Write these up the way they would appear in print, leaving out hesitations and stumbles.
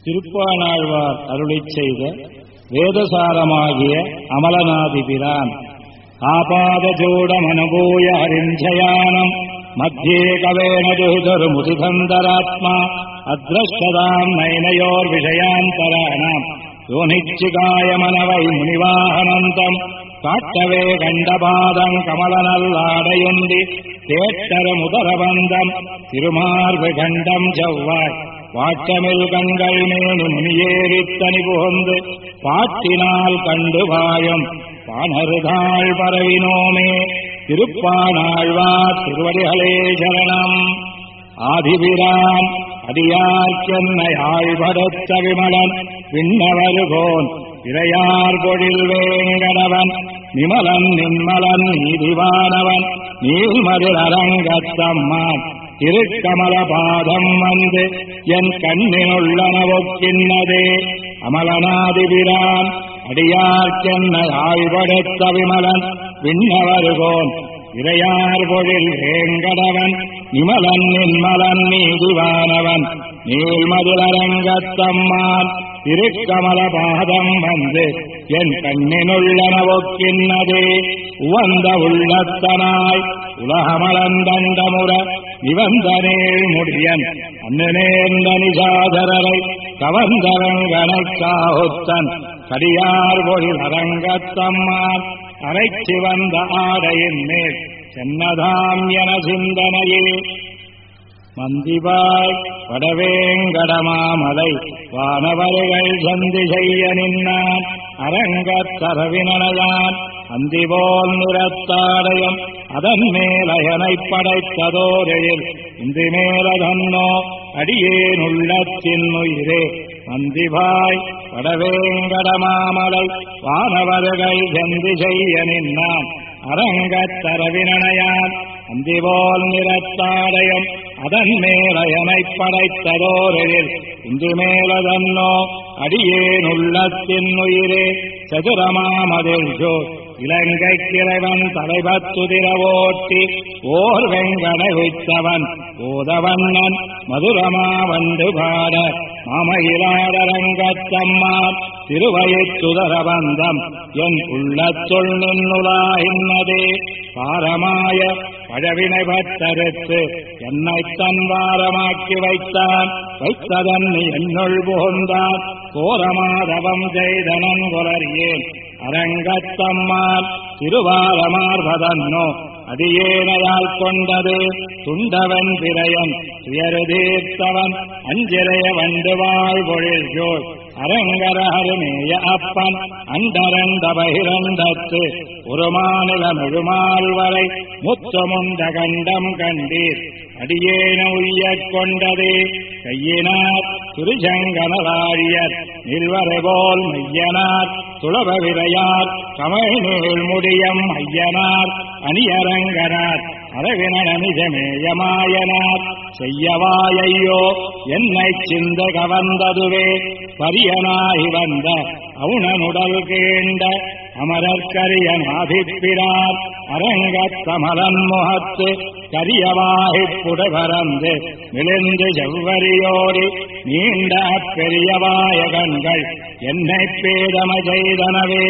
திருப்பாணாழ்வார் அருளிச் செய்த வேதசாரமாகிய அமலநாதிபிரான் ஆபாதஜூடமனுபூய ஹரிஞ்சயானம் மத்தியே கவேன துஹிதருமுதிதந்தராத்மா அத்ரஷ்டதாம் நயனயோர் விஷயாந்தராணாம் யோனிச்சிகாயமனவை முனிவாகனந்தம் காட்டவே கண்டபாதம் கமலநல்லாடையுண்டி தேட்டர முதரபந்தம் திருமார்பு கண்டம் செவ்வாய் வாட்டமில் கண்கள் மேனு முனியேறித்தனி புகுந்து பாட்டினால் கண்டு வாழும் பாணருதாள் பரவினோமே. திருப்பாணாழ்வார் திருவடிகளே சரணம். ஆதிபிரான் அடியார்க்கென்னை ஆழ்படுத்த விமலன் விண்ணவருகோன் இறையார் பொழில் வேங்கடவன் நிமலன் நின்மலன் நீதிவானவன் நீள்மதில் அரங்கத்தம்மான் திருக்கமல பாதம் வந்து என் கண்ணினுள்ளனவொக்கின்னதே. அமலநாதிபிரான் அடியார்க்கென்னை ஆழ்படுத்த விமலன் விண்ணவருகோன் இறையார் பொழில் வேங்கடவன் நிமலன் நின்மலன் நீதிவானவன் நீள்மதிலரங்கத்தம்மான் திருக்கமல பாதம் வந்து என் கண்ணினுள்ளனவொக்கின்னதே. உவந்த உள்ளத்தனாய் உலகமளந்தண்டமுற நிவந்த நேள் முடியன் அன்னு நேர்ந்த நிசாதரரை கவர்ந்தரங்கனைக் காஹுத்தன் கடியார் பொழில் அரங்கத்தம்மான் அரைச்சி வந்த ஆடையின் மேல் சென்னதாம் என சிந்தனையே. மந்திபாய் வடவேங்கடமாமலை வானவர்கள் சந்தி செய்ய நின்னான் அரங்கத்தரவினயான் அந்திபோல் நிறத்தாடயம் அதன் மேலயனைப் படைத்ததோரெழில் இந்தி மேலதன்னோ அடியேன் உள்ளத்தின் உயிரே. மந்திபாய் வடவேங்கடமாமலை வானவர்கள் சந்தி செய்ய நின்னான் அரங்கத்தரவினயான் அந்திபோல் நிறத்தாடயம் அதன் மேலயனைப் படைத்ததோரெழில் இந்து மேலதன்னோ அடியேன் உள்ளத்தின் உயிரே. சதுரமாமதில் ஜோர் இலங்கை கிழவன் தலைபத்துதிர ஓட்டி ஓர் வெங்கனை வைத்தவன் ஓதவண்ணன் மதுரமா வந்து பாட மாமயிலாடரங்கத்தம்மான் திருவயிற்றுதரபந்தம் என் உள்ளத்துள் நின்னுலாயின்னதே. பாரமாய பழவினை பட்டறுத்து என்னை தன் வாரமாக்கி வைத்தான் வைத்ததன் என்னுள் புகுந்தான் கோரமாதவம் செய்தனன் குலறியேன் அரங்கத்தம்மான் திருவாரமார்பதன்னோ அடியேனையால் கொண்டது துண்டவன் பிறையன் துயருதீர்த்தவன் அஞ்சிறைய வண்டு வாழ்பொழில் ஜோள் அரங்கரஹருமேய அப்பன் அண்டரண்ட பகிரண்டத்து ஒரு மாநில முழுமால் வரை முத்தமுண்ட கண்டம் கண்டீர் அடியேன உய்யக் கொண்டதே. கையினார் துரிசங்கனராழியர் நில்வரை போல் மையனார் துளப விரையார் கமழ்நீள் முடியம் ஐயனார் அணியரங்கனார் அரவினமிஜமேயமாயனார் செய்யவாயையோ என்னை சிந்த கவர்ந்ததுவே. பரியனாகி வந்த அவுணனுடல் கேண்ட அமரற்கரியன் ஆதிப்பிரார் அரங்கத்தமலன் முகத்து கரியவாகிப் புடபரந்து விழுந்து செவ்வரியோடி நீண்ட அப்பெரியவாய கண்கள் என்னை பேதம செய்தனவே.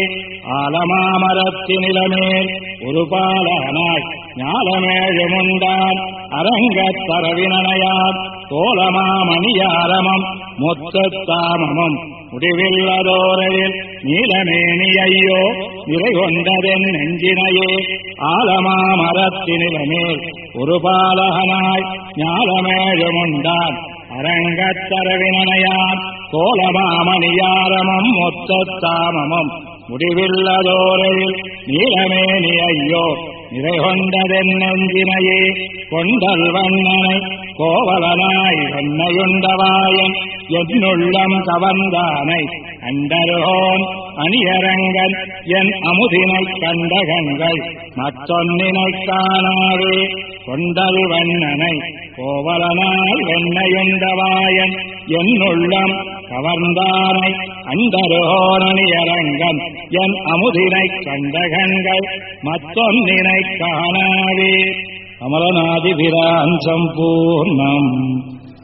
ஆலமாமரத்தினிலமேல் ஒரு பாலகனாய் ஞாலமேழுமுண்டான் அரங்கத்தரவினயான் கோலமாமணியாரமம் மொத்தத்தாமமும் முடிவில்லதோரையில் நீலமேனியையோ நிறை கொண்டதென் நெஞ்சினையே. ஆலமாமரத்தினிலமேல் ஒரு பாலகனாய் ஞாலமேழுமுண்டான் அரங்கத்தரவினயான் கோலமாமணியாரமம் மொத்தத்தாமமும் முடிவில்லதோரையில் நீலமேனி ஐயோ நிறை கொண்டதென் நெஞ்சினையே. கொண்டல் வண்ணனை கோவலனாய் வெண்ணையுண்டவாயன் என்னுள்ளம் கவர்ந்தானை அண்டருகோன் அணியரங்கன் என் அமுதினைக் கண்டகங்கள் மற்றொன்னினைக் காணாவே. கொண்டல் வண்ணனை கோவலனாய் வெண்ணையுண்டவாயன் என்னுள்ளம் கவர்ந்தானை அண்டருகோன் அணியரங்கன் என் அமுதினைக் கண்டகங்கள் மற்றொன்னினைக் காணாவே. அமலநாதிபிரான் சம்பூர்ணம்.